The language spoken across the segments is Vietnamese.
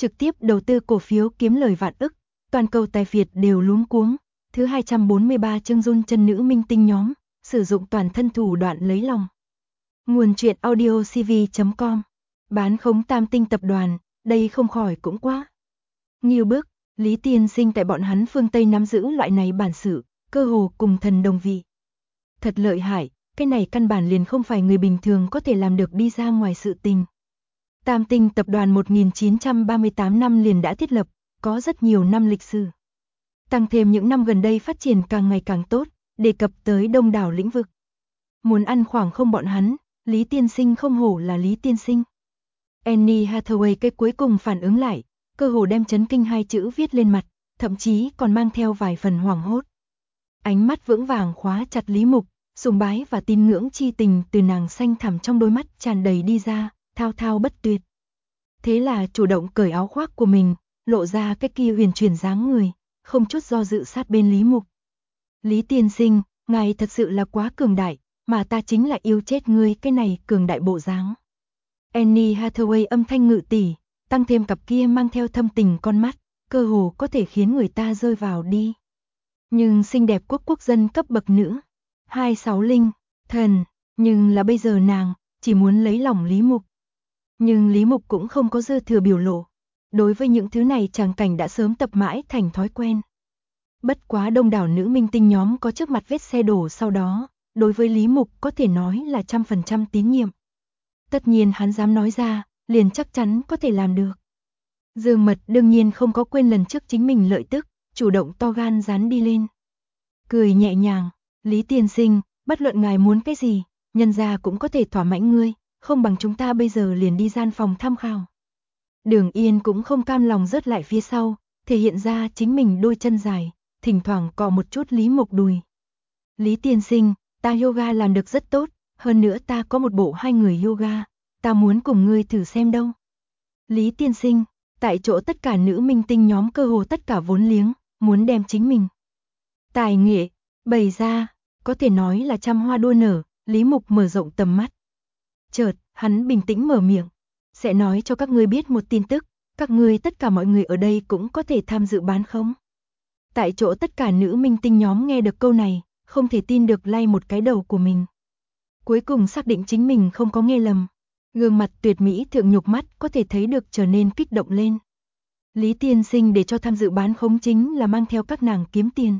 trực tiếp đầu tư cổ phiếu kiếm lời vạn ức, toàn cầu tài Việt đều luống cuống. Thứ 243 chương run chân nữ minh tinh nhóm, sử dụng toàn thân thủ đoạn lấy lòng. Nguồn truyện audio cv.com. Bán khống Tam Tinh tập đoàn, đây không khỏi cũng quá nghiêu bức. Lý Tiên Sinh tại bọn hắn phương Tây nắm giữ loại này bản sự, cơ hồ cùng thần đồng vị. Thật lợi hại, cái này căn bản liền không phải người bình thường có thể làm được đi ra ngoài sự tình. Tam Tinh tập đoàn 1938 năm liền đã thiết lập, có rất nhiều năm lịch sử. Tăng thêm những năm gần đây phát triển càng ngày càng tốt, đề cập tới đông đảo lĩnh vực. Muốn ăn khoảng không bọn hắn, Lý Tiên Sinh không hổ là Lý Tiên Sinh. Anne Hathaway cái cuối cùng phản ứng lại, cơ hồ đem chấn kinh hai chữ viết lên mặt, thậm chí còn mang theo vài phần hoảng hốt. Ánh mắt vững vàng khóa chặt Lý Mục, sùng bái và tín ngưỡng chi tình từ nàng xanh thẳm trong đôi mắt tràn đầy đi ra, thao thao bất tuyệt. Thế là chủ động cởi áo khoác của mình, lộ ra cái kia huyền chuyển dáng người, không chút do dự sát bên Lý Mục. Lý Tiên Sinh, ngài thật sự là quá cường đại, mà ta chính là yêu chết ngươi cái này cường đại bộ dáng. Anne Hathaway âm thanh ngự tỷ, tăng thêm cặp kia mang theo thâm tình con mắt, cơ hồ có thể khiến người ta rơi vào đi. Nhưng xinh đẹp quốc dân cấp bậc nữ, 260, thần, nhưng là bây giờ nàng chỉ muốn lấy lòng Lý Mục. Nhưng Lý Mục cũng không có dư thừa biểu lộ. Đối với những thứ này tràng cảnh đã sớm tập mãi thành thói quen. Bất quá đông đảo nữ minh tinh nhóm có trước mặt vết xe đổ sau đó, đối với Lý Mục có thể nói là 100% tín nhiệm. Tất nhiên hắn dám nói ra, liền chắc chắn có thể làm được. Dương Mật đương nhiên không có quên lần trước chính mình lợi tức, chủ động to gan dán đi lên. Cười nhẹ nhàng, Lý Tiên Sinh, bất luận ngài muốn cái gì, nhân gia cũng có thể thỏa mãn ngươi, không bằng chúng ta bây giờ liền đi gian phòng tham khảo. Đường Yên cũng không cam lòng rớt lại phía sau, thể hiện ra chính mình đôi chân dài, thỉnh thoảng cọ một chút Lý Mục đùi. Lý Tiên Sinh, ta yoga làm được rất tốt, hơn nữa ta có một bộ 2 người yoga, ta muốn cùng ngươi thử xem đâu. Lý Tiên Sinh, tại chỗ tất cả nữ minh tinh nhóm cơ hồ tất cả vốn liếng, muốn đem chính mình tài nghệ bày ra, có thể nói là trăm hoa đua nở. Lý Mục mở rộng tầm mắt. Chợt, hắn bình tĩnh mở miệng, sẽ nói cho các ngươi biết một tin tức, các ngươi tất cả mọi người ở đây cũng có thể tham dự bán khống. Tại chỗ tất cả nữ minh tinh nhóm nghe được câu này, không thể tin được lay một cái đầu của mình. Cuối cùng xác định chính mình không có nghe lầm. Gương mặt tuyệt mỹ thượng nhục mắt có thể thấy được trở nên kích động lên. Lý Tiên Sinh để cho tham dự bán khống chính là mang theo các nàng kiếm tiền.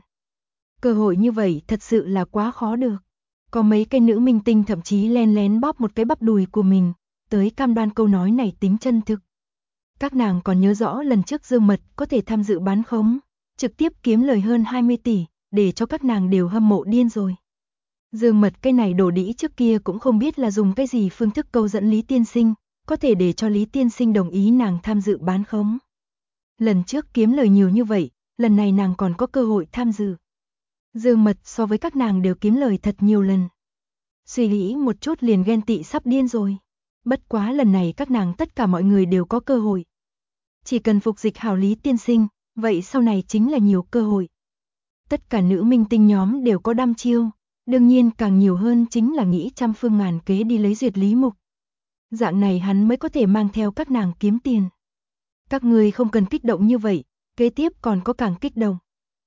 Cơ hội như vậy thật sự là quá khó được. Có mấy cái nữ minh tinh thậm chí len lén bóp một cái bắp đùi của mình, tới cam đoan câu nói này tính chân thực. Các nàng còn nhớ rõ lần trước Dương Mật có thể tham dự bán khống, trực tiếp kiếm lời hơn 20 tỷ, để cho các nàng đều hâm mộ điên rồi. Dương Mật cái này đồ đĩ trước kia cũng không biết là dùng cái gì phương thức câu dẫn Lý Tiên Sinh, có thể để cho Lý Tiên Sinh đồng ý nàng tham dự bán khống. Lần trước kiếm lời nhiều như vậy, lần này nàng còn có cơ hội tham dự. Dương Mật so với các nàng đều kiếm lời thật nhiều lần. Suy nghĩ một chút liền ghen tị sắp điên rồi. Bất quá lần này các nàng tất cả mọi người đều có cơ hội. Chỉ cần phục dịch hảo Lý Tiên Sinh, vậy sau này chính là nhiều cơ hội. Tất cả nữ minh tinh nhóm đều có đăm chiêu, đương nhiên càng nhiều hơn chính là nghĩ trăm phương ngàn kế đi lấy duyệt Lý Mục. Dạng này hắn mới có thể mang theo các nàng kiếm tiền. Các người không cần kích động như vậy, kế tiếp còn có càng kích động.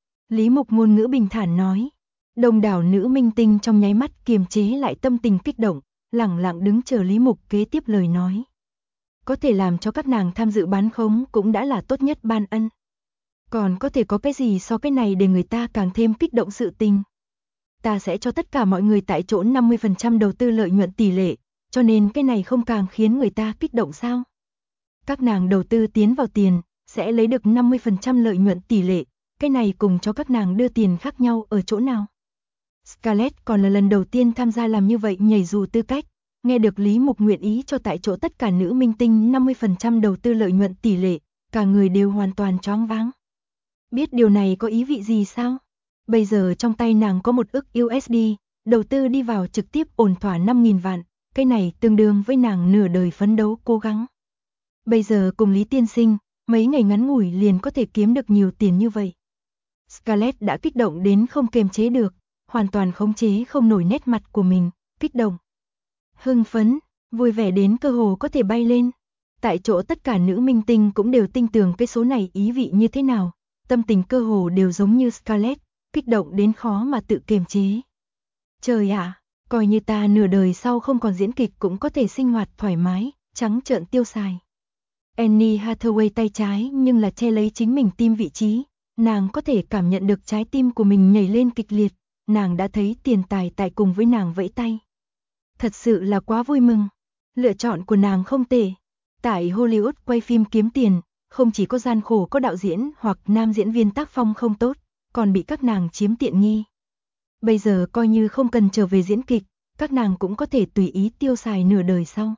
Lý Mục ngôn ngữ bình thản nói. Đông đảo nữ minh tinh trong nháy mắt kiềm chế lại tâm tình kích động, lẳng lặng đứng chờ Lý Mục kế tiếp lời nói. Có thể làm cho các nàng tham dự bán khống cũng đã là tốt nhất ban ân. Còn có thể có cái gì so cái này để người ta càng thêm kích động sự tình. Ta sẽ cho tất cả mọi người tại chỗ 50% đầu tư lợi nhuận tỷ lệ, cho nên cái này không càng khiến người ta kích động sao? Các nàng đầu tư tiến vào tiền, sẽ lấy được 50% lợi nhuận tỷ lệ, cái này cùng cho các nàng đưa tiền khác nhau ở chỗ nào? Scarlett còn là lần đầu tiên tham gia làm như vậy nhảy dù tư cách, nghe được Lý Mục nguyện ý cho tại chỗ tất cả nữ minh tinh 50% đầu tư lợi nhuận tỷ lệ, cả người đều hoàn toàn choáng váng. Biết điều này có ý vị gì sao? Bây giờ trong tay nàng có 1 ức USD, đầu tư đi vào trực tiếp ổn thỏa 5.000 vạn, cái này tương đương với nàng nửa đời phấn đấu cố gắng. Bây giờ cùng Lý Tiên Sinh, mấy ngày ngắn ngủi liền có thể kiếm được nhiều tiền như vậy. Scarlett đã kích động đến không kiềm chế được, hoàn toàn khống chế không nổi nét mặt của mình, kích động, hưng phấn, vui vẻ đến cơ hồ có thể bay lên. Tại chỗ tất cả nữ minh tinh cũng đều tinh tường cái số này ý vị như thế nào, tâm tình cơ hồ đều giống như Scarlett, kích động đến khó mà tự kiềm chế. Trời ạ, coi như ta nửa đời sau không còn diễn kịch cũng có thể sinh hoạt thoải mái, trắng trợn tiêu xài. Anne Hathaway tay trái nhưng là che lấy chính mình tim vị trí, nàng có thể cảm nhận được trái tim của mình nhảy lên kịch liệt, nàng đã thấy tiền tài tại cùng với nàng vẫy tay. Thật sự là quá vui mừng, lựa chọn của nàng không tệ. Tại Hollywood quay phim kiếm tiền, không chỉ có gian khổ có đạo diễn hoặc nam diễn viên tác phong không tốt, còn bị các nàng chiếm tiện nghi. Bây giờ coi như không cần trở về diễn kịch, các nàng cũng có thể tùy ý tiêu xài nửa đời sau.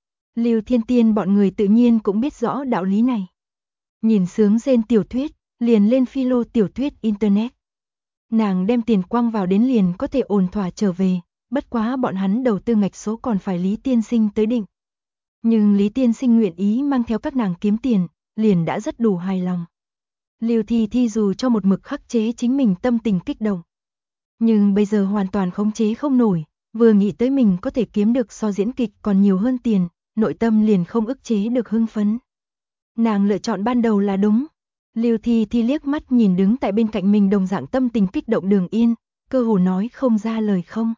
Lưu Thiên Tiên bọn người tự nhiên cũng biết rõ đạo lý này. Nhìn sướng rên tiểu thuyết, liền lên philo tiểu thuyết Internet. Nàng đem tiền quăng vào đến liền có thể ổn thỏa trở về, bất quá bọn hắn đầu tư ngạch số còn phải Lý Tiên Sinh tới định. Nhưng Lý Tiên Sinh nguyện ý mang theo các nàng kiếm tiền, liền đã rất đủ hài lòng. Lưu Thi Thi dù cho một mực khắc chế chính mình tâm tình kích động, nhưng bây giờ hoàn toàn khống chế không nổi, vừa nghĩ tới mình có thể kiếm được so diễn kịch còn nhiều hơn tiền, nội tâm liền không ức chế được hưng phấn. Nàng lựa chọn ban đầu là đúng. Lưu Thi Thi liếc mắt nhìn đứng tại bên cạnh mình đồng dạng tâm tình kích động Đường Yên, cơ hồ nói không ra lời không.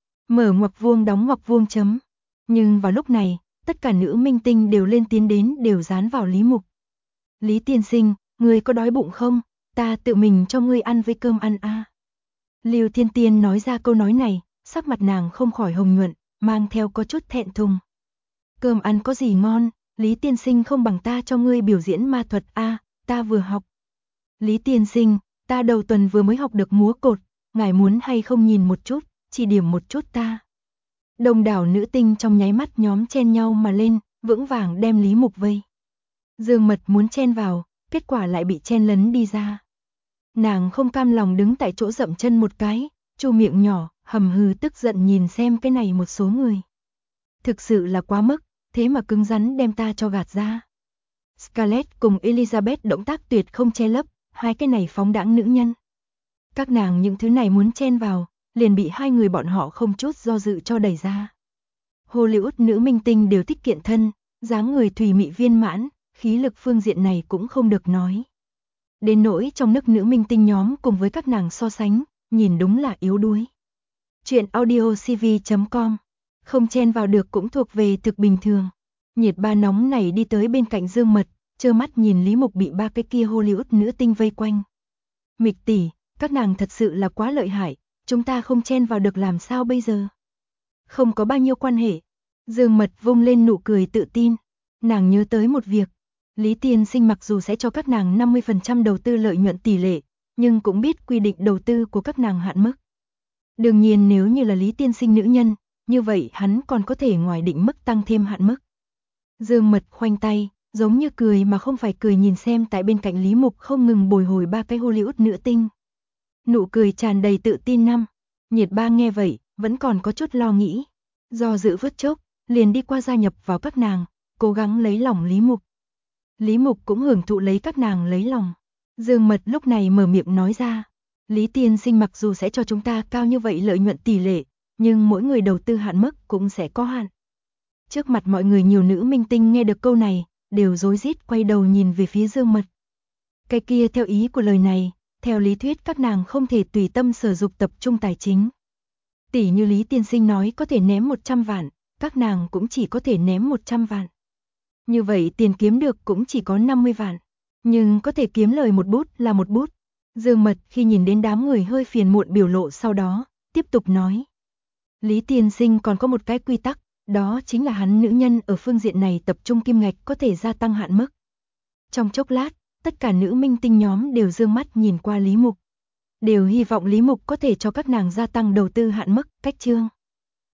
Mở ngoặc vuông đóng ngoặc vuông chấm. Nhưng vào lúc này, tất cả nữ minh tinh đều lên tiến đến đều dán vào Lý Mục. Lý tiên sinh, ngươi có đói bụng không? Ta tự mình cho ngươi ăn với cơm ăn a. Lưu Thiên Tiên nói ra câu nói này, sắc mặt nàng không khỏi hồng nhuận, mang theo có chút thẹn thùng. Cơm ăn có gì ngon, Lý tiên sinh không bằng ta cho ngươi biểu diễn ma thuật a, ta vừa học. Lý tiên sinh, ta đầu tuần vừa mới học được múa cột, ngài muốn hay không nhìn một chút, chỉ điểm một chút ta. Đông đảo nữ tinh trong nháy mắt nhóm chen nhau mà lên, vững vàng đem Lý Mục vây. Dương Mật muốn chen vào, kết quả lại bị chen lấn đi ra. Nàng không cam lòng đứng tại chỗ dậm chân một cái, chu miệng nhỏ, hầm hừ tức giận nhìn xem cái này một số người. Thực sự là quá mức, thế mà cứng rắn đem ta cho gạt ra. Scarlett cùng Elizabeth động tác tuyệt không che lấp, hai cái này phóng đãng nữ nhân. Các nàng những thứ này muốn chen vào, liền bị hai người bọn họ không chút do dự cho đẩy ra. Hollywood nữ minh tinh đều thích kiện thân, dáng người thùy mị viên mãn, khí lực phương diện này cũng không được nói. Đến nỗi trong nước nữ minh tinh nhóm cùng với các nàng so sánh, nhìn đúng là yếu đuối. Chuyện audiocv.com, không chen vào được cũng thuộc về thực bình thường. Nhiệt ba nóng này đi tới bên cạnh Dương Mật, trơ mắt nhìn Lý Mục bị ba cái kia Hollywood nữ tinh vây quanh. Mịch tỷ, các nàng thật sự là quá lợi hại, chúng ta không chen vào được làm sao bây giờ? Không có bao nhiêu quan hệ. Dương Mật vung lên nụ cười tự tin. Nàng nhớ tới một việc. Lý tiên sinh mặc dù sẽ cho các nàng 50% đầu tư lợi nhuận tỷ lệ, nhưng cũng biết quy định đầu tư của các nàng hạn mức. Đương nhiên nếu như là Lý tiên sinh nữ nhân, như vậy hắn còn có thể ngoài định mức tăng thêm hạn mức. Dương Mật khoanh tay, giống như cười mà không phải cười nhìn xem tại bên cạnh Lý Mục không ngừng bồi hồi ba cái Hollywood nữ tinh. Nụ cười tràn đầy tự tin năm. Nhiệt ba nghe vậy, vẫn còn có chút lo nghĩ. Do dự vớt chốc, liền đi qua gia nhập vào các nàng, cố gắng lấy lòng Lý Mục. Lý Mục cũng hưởng thụ lấy các nàng lấy lòng. Dương Mật lúc này mở miệng nói ra. Lý tiên sinh mặc dù sẽ cho chúng ta cao như vậy lợi nhuận tỷ lệ, nhưng mỗi người đầu tư hạn mức cũng sẽ có hạn. Trước mặt mọi người nhiều nữ minh tinh nghe được câu này, đều rối rít quay đầu nhìn về phía Dương Mật. Cái kia theo ý của lời này, theo lý thuyết các nàng không thể tùy tâm sở dục tập trung tài chính. Tỷ như Lý tiên sinh nói có thể ném 100 vạn, các nàng cũng chỉ có thể ném 100 vạn. Như vậy tiền kiếm được cũng chỉ có 50 vạn, nhưng có thể kiếm lời một bút là một bút. Dương Mật khi nhìn đến đám người hơi phiền muộn biểu lộ sau đó, tiếp tục nói. Lý tiên sinh còn có một cái quy tắc, đó chính là hắn nữ nhân ở phương diện này tập trung kim ngạch có thể gia tăng hạn mức. Trong chốc lát, tất cả nữ minh tinh nhóm đều dương mắt nhìn qua Lý Mục. Đều hy vọng Lý Mục có thể cho các nàng gia tăng đầu tư hạn mức, cách chương.